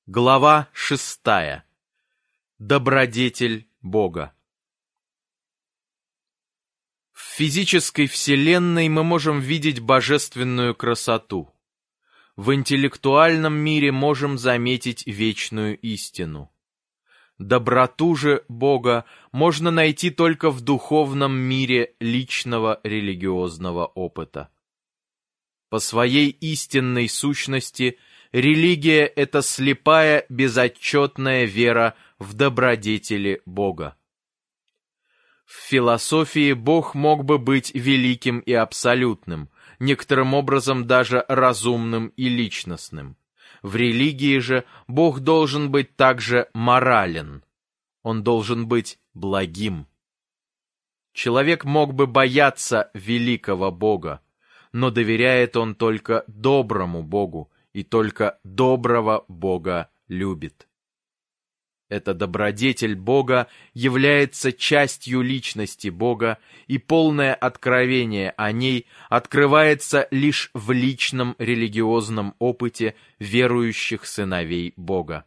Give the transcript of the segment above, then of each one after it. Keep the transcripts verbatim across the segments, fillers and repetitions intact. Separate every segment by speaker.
Speaker 1: Глава шестая. Добродетель Бога. В физической вселенной мы можем видеть божественную красоту. В интеллектуальном мире можем заметить вечную истину. Доброту же Бога можно найти только в духовном мире личного религиозного опыта. По своей истинной сущности религия — это слепая, безотчетная вера в добродетели Бога. В философии Бог мог бы быть великим и абсолютным, некоторым образом даже разумным и личностным. В религии же Бог должен быть также морален. Он должен быть благим. Человек мог бы бояться великого Бога, но доверяет он только доброму Богу, и только доброго Бога любит. Эта добродетель Бога является частью личности Бога, и полное откровение о ней открывается лишь в личном религиозном опыте верующих сыновей Бога.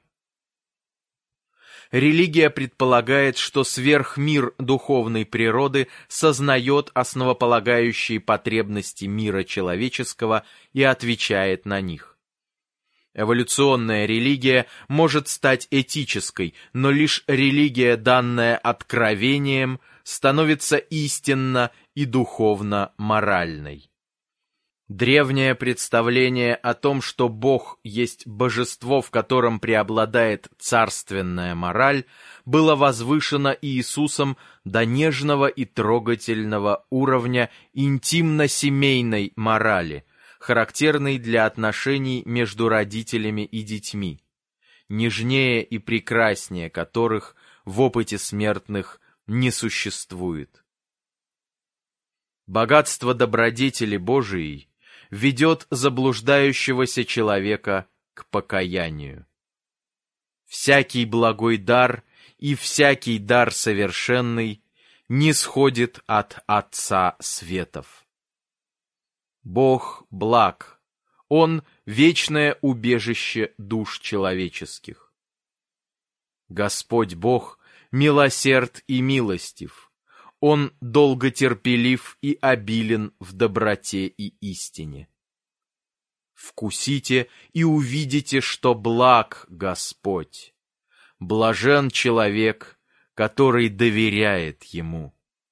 Speaker 1: Религия предполагает, что сверхмир духовной природы сознает основополагающие потребности мира человеческого и отвечает на них. Эволюционная религия может стать этической, но лишь религия, данная откровением, становится истинно и духовно моральной. Древнее представление о том, что Бог есть божество, в котором преобладает царственная мораль, было возвышено Иисусом до нежного и трогательного уровня интимно-семейной морали, характерный для отношений между родителями и детьми, нежнее и прекраснее которых в опыте смертных не существует. Богатство добродетели Божией ведет заблуждающегося человека к покаянию. Всякий благой дар и всякий дар совершенный нисходит от Отца Светов. Бог благ, Он — вечное убежище душ человеческих. Господь Бог милосерд и милостив, Он долготерпелив и обилен в доброте и истине. Вкусите и увидите, что благ Господь, блажен человек, который доверяет Ему.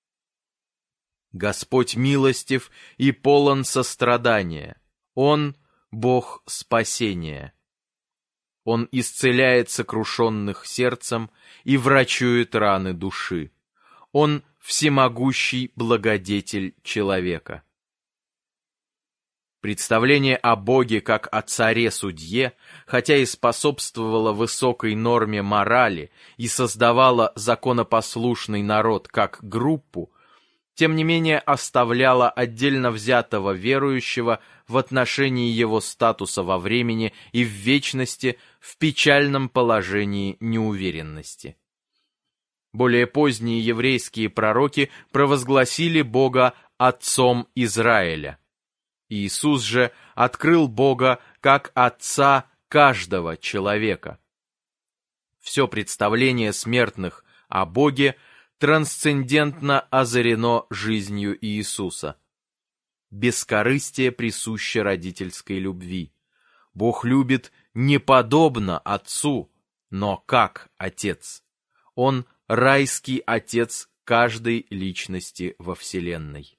Speaker 1: Господь милостив и полон сострадания. Он — Бог спасения. Он исцеляет сокрушенных сердцем и врачует раны души. Он — всемогущий благодетель человека. Представление о Боге как о царе-судье, хотя и способствовало высокой норме морали и создавало законопослушный народ как группу, тем не менее оставляла отдельно взятого верующего в отношении его статуса во времени и в вечности в печальном положении неуверенности. Более поздние еврейские пророки провозгласили Бога Отцом Израиля. Иисус же открыл Бога как Отца каждого человека. Все представление смертных о Боге трансцендентно озарено жизнью Иисуса. Бескорыстие присуще родительской любви. Бог любит не подобно Отцу, но как Отец. Он — райский Отец каждой личности во Вселенной.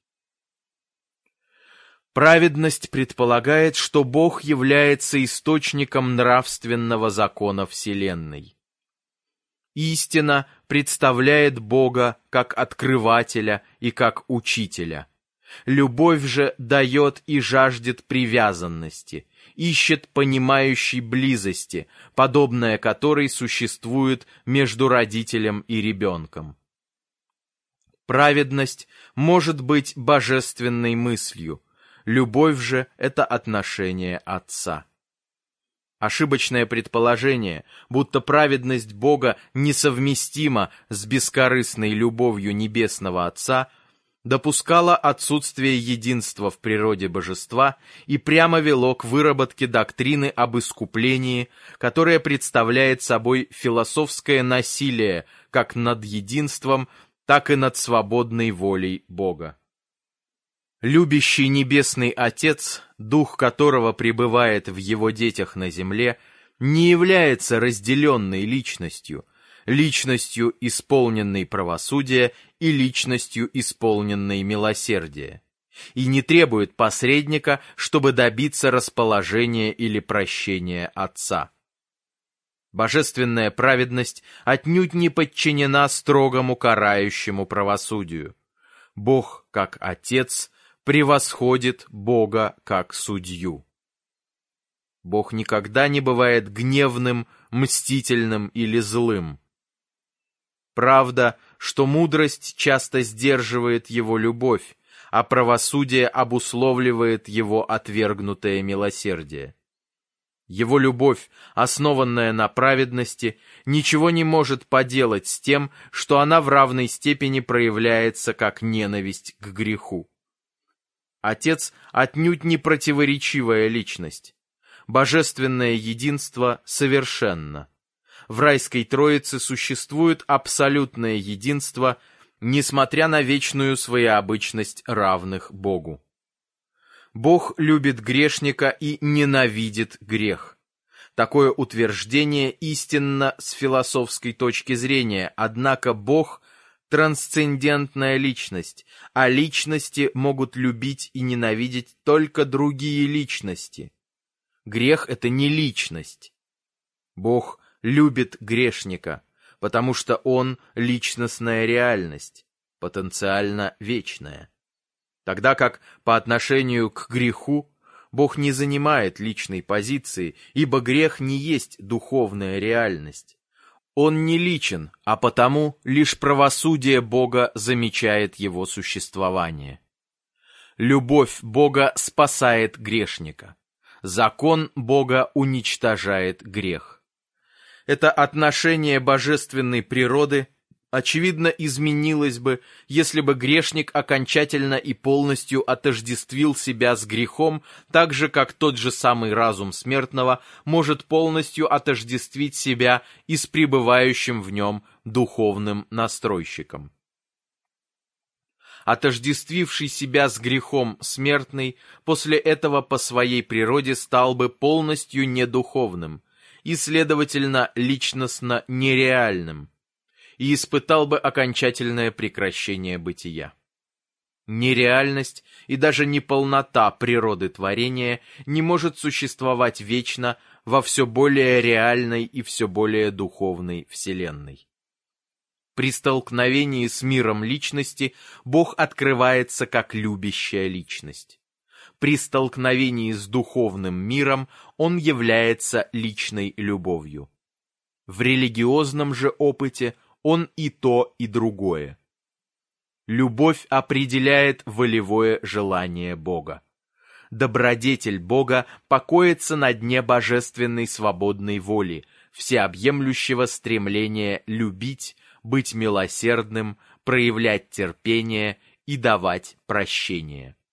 Speaker 1: Праведность предполагает, что Бог является источником нравственного закона Вселенной. Истина представляет Бога как открывателя и как учителя. Любовь же дает и жаждет привязанности, ищет понимающей близости, подобная которой существует между родителем и ребенком. Праведность может быть божественной мыслью, любовь же — это отношение Отца. Ошибочное предположение, будто праведность Бога несовместима с бескорыстной любовью Небесного Отца, допускало отсутствие единства в природе божества и прямо вело к выработке доктрины об искуплении, которая представляет собой философское насилие как над единством, так и над свободной волей Бога. Любящий Небесный Отец, дух которого пребывает в его детях на земле, не является разделенной личностью, личностью, исполненной правосудия, и личностью, исполненной милосердия, и не требует посредника, чтобы добиться расположения или прощения Отца. Божественная праведность отнюдь не подчинена строгому карающему правосудию. Бог, как Отец, превосходит Бога, как судью. Бог никогда не бывает гневным, мстительным или злым. Правда, что мудрость часто сдерживает его любовь, а правосудие обусловливает его отвергнутое милосердие. Его любовь, основанная на праведности, ничего не может поделать с тем, что она в равной степени проявляется как ненависть к греху. Отец отнюдь не противоречивая личность. Божественное единство совершенно. В райской Троице существует абсолютное единство, несмотря на вечную своеобычность равных Богу. Бог любит грешника и ненавидит грех. Такое утверждение истинно с философской точки зрения, однако Бог – трансцендентная личность, а личности могут любить и ненавидеть только другие личности. Грех – это не личность. Бог любит грешника, потому что он – личностная реальность, потенциально вечная. Тогда как по отношению к греху Бог не занимает личной позиции, ибо грех не есть духовная реальность. Он не личен, а потому лишь правосудие Бога замечает его существование. Любовь Бога спасает грешника. Закон Бога уничтожает грех. Это отношение божественной природы, очевидно, изменилось бы, если бы грешник окончательно и полностью отождествил себя с грехом, так же, как тот же самый разум смертного может полностью отождествить себя и с пребывающим в нем духовным настройщиком. Отождествивший себя с грехом смертный после этого по своей природе стал бы полностью недуховным и, следовательно, личностно нереальным, и испытал бы окончательное прекращение бытия. Нереальность и даже неполнота природы творения не может существовать вечно во все более реальной и все более духовной вселенной. При столкновении с миром личности Бог открывается как любящая личность. При столкновении с духовным миром Он является личной любовью. В религиозном же опыте Он и то, и другое. Любовь определяет волевое желание Бога. Добродетель Бога покоится на дне божественной свободной воли, всеобъемлющего стремления любить, быть милосердным, проявлять терпение и давать прощение.